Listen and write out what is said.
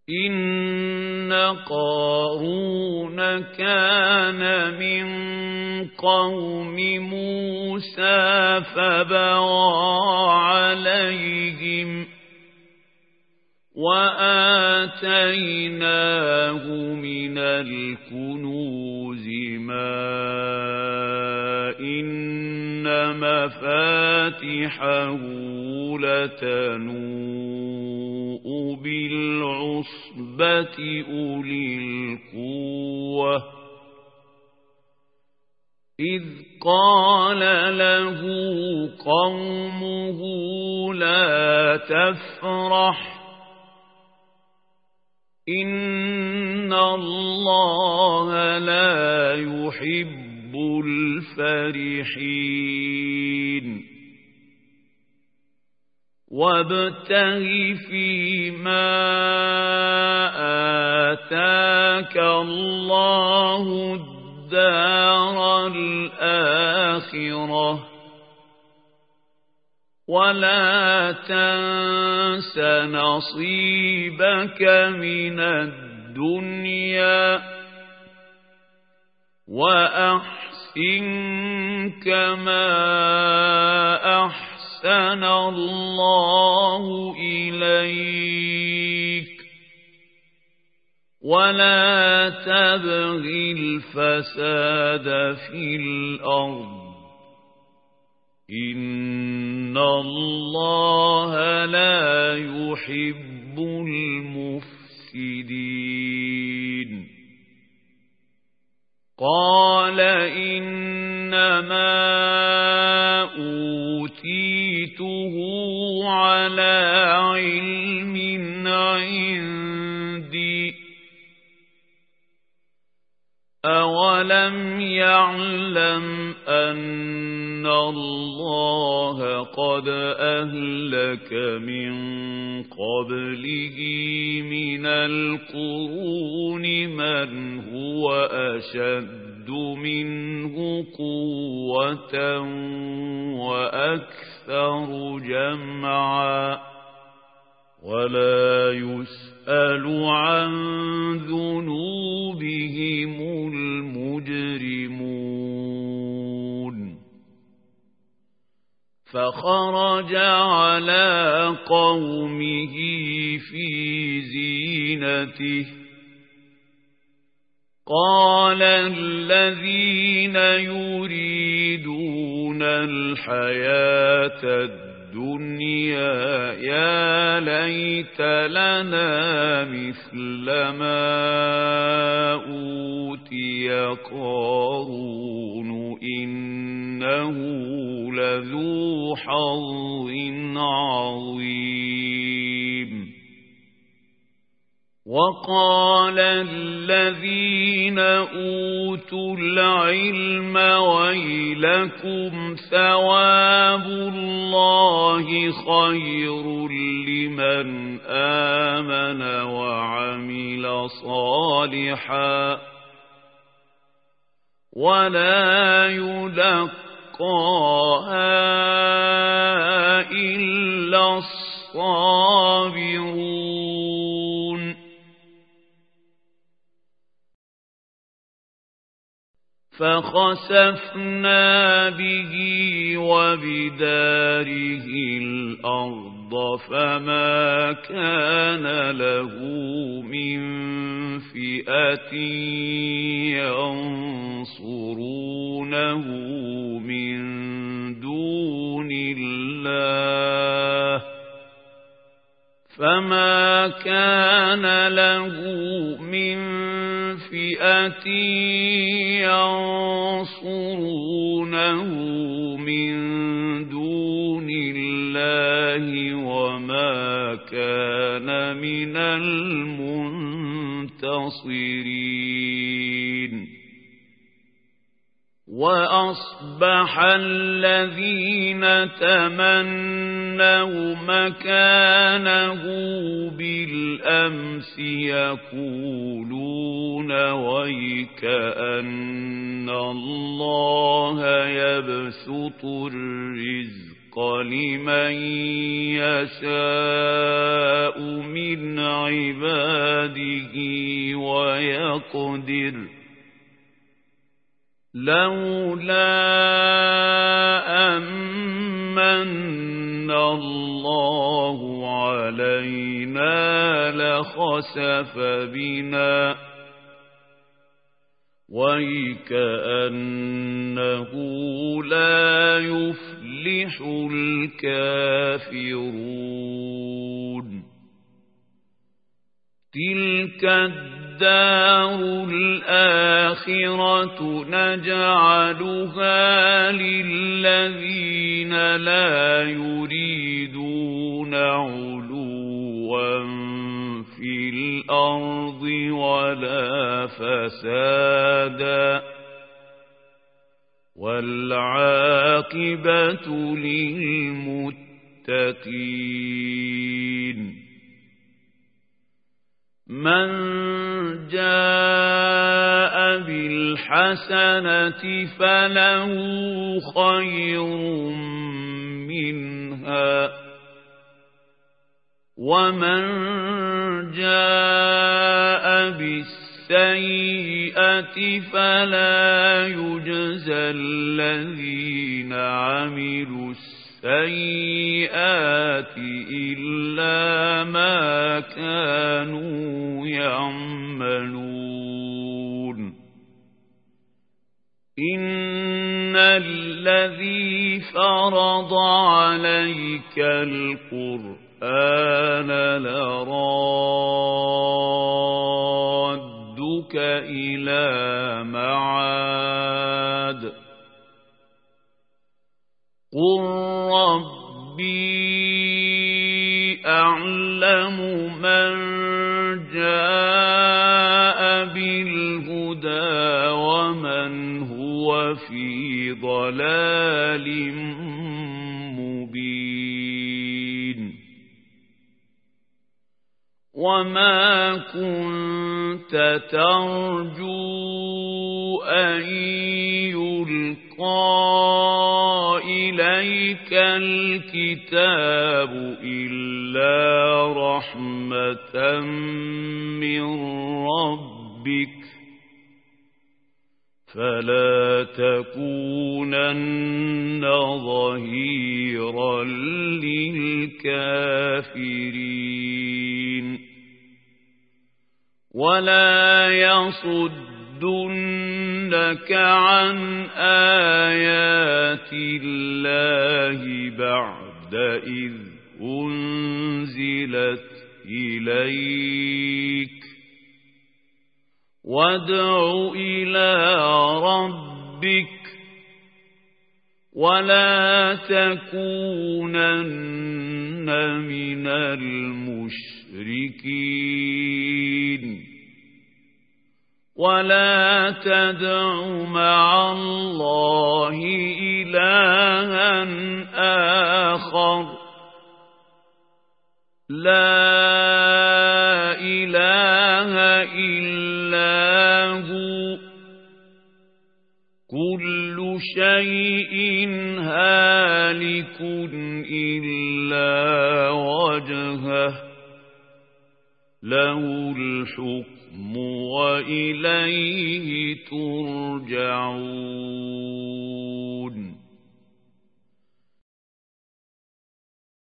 إن قارون كان من قوم موسى فبغى عليهم وآتيناه من الكنوز ما إن مفاتحه لتنوء بالعصبة أولي القوة إذ قال له قومه لا تفرح إن الله لا يحب الفرحين وابتغ فيما آتاك الله الدار الآخرة ولا تنس نصيبك من الدنيا وأحسن كما أحسن الله إليك ولا تبغ الفساد في الأرض إن الله لا يحب المفسدين قال إنما أوتيته على علم عندي أولم يعلم أن الله قد أهلك من قبله من القرون من هو أشد منه قوة وأكثر جمعا ولا يسأل عن ذنوبهم المجرمون فخرج على قومه في زينته قال الذين يريدون الحياة الدنيا يا ليت لنا مثل ما أوتي قارون إنه لذو حظ عظيم وقال الذين أوتوا العلم ويلكم ثواب الله خير لمن آمن وعمل صالحا ولا يلقاها إلا الصابرون فخسفنا به وبداره الأرض فما كان له من فئة ينصرونه من دون الله فما كان له من فئة ينصرونه من دون الله وما كان من المنتصرين وأصبح الذين تمنوا مكانه بالأمس يقولون ويكأن الله يبسط الرزق لمن يشاء من عباده عباده ويقدر لولا أمن الله علينا لخسف بنا وكأنه لا يفلح الكافرون تلك الدار الآخرة نجعلها للذين لا يريدون علوا في الأرض ولا فسادا والعاقبة للمتقين من جاء بالحسنة فله خير منها ومن جاء بالسيئة فلا يجزى الذين عملوا السيئات إلا ما كانوا يعملون إن الذي فرض عليك القرآن لرادك إلى معاد قل ربي أعلم من جاء بالهدى ومن هو في ضلال مبين وما كنت ترجو أن يلقى إليك الكتاب إلا رحمة من ربك فلا تكونن ظهيرا للكافرين ولا يصدنك عن آيات الله بعد إذ أنزلت إليك وادع إلى ربك ولا تكونن من المشركين ولا تدع مع الله إلها آخر لا إله إلا هو كل شيء هالك إلا وجهه له الحكم وإليه ترجعون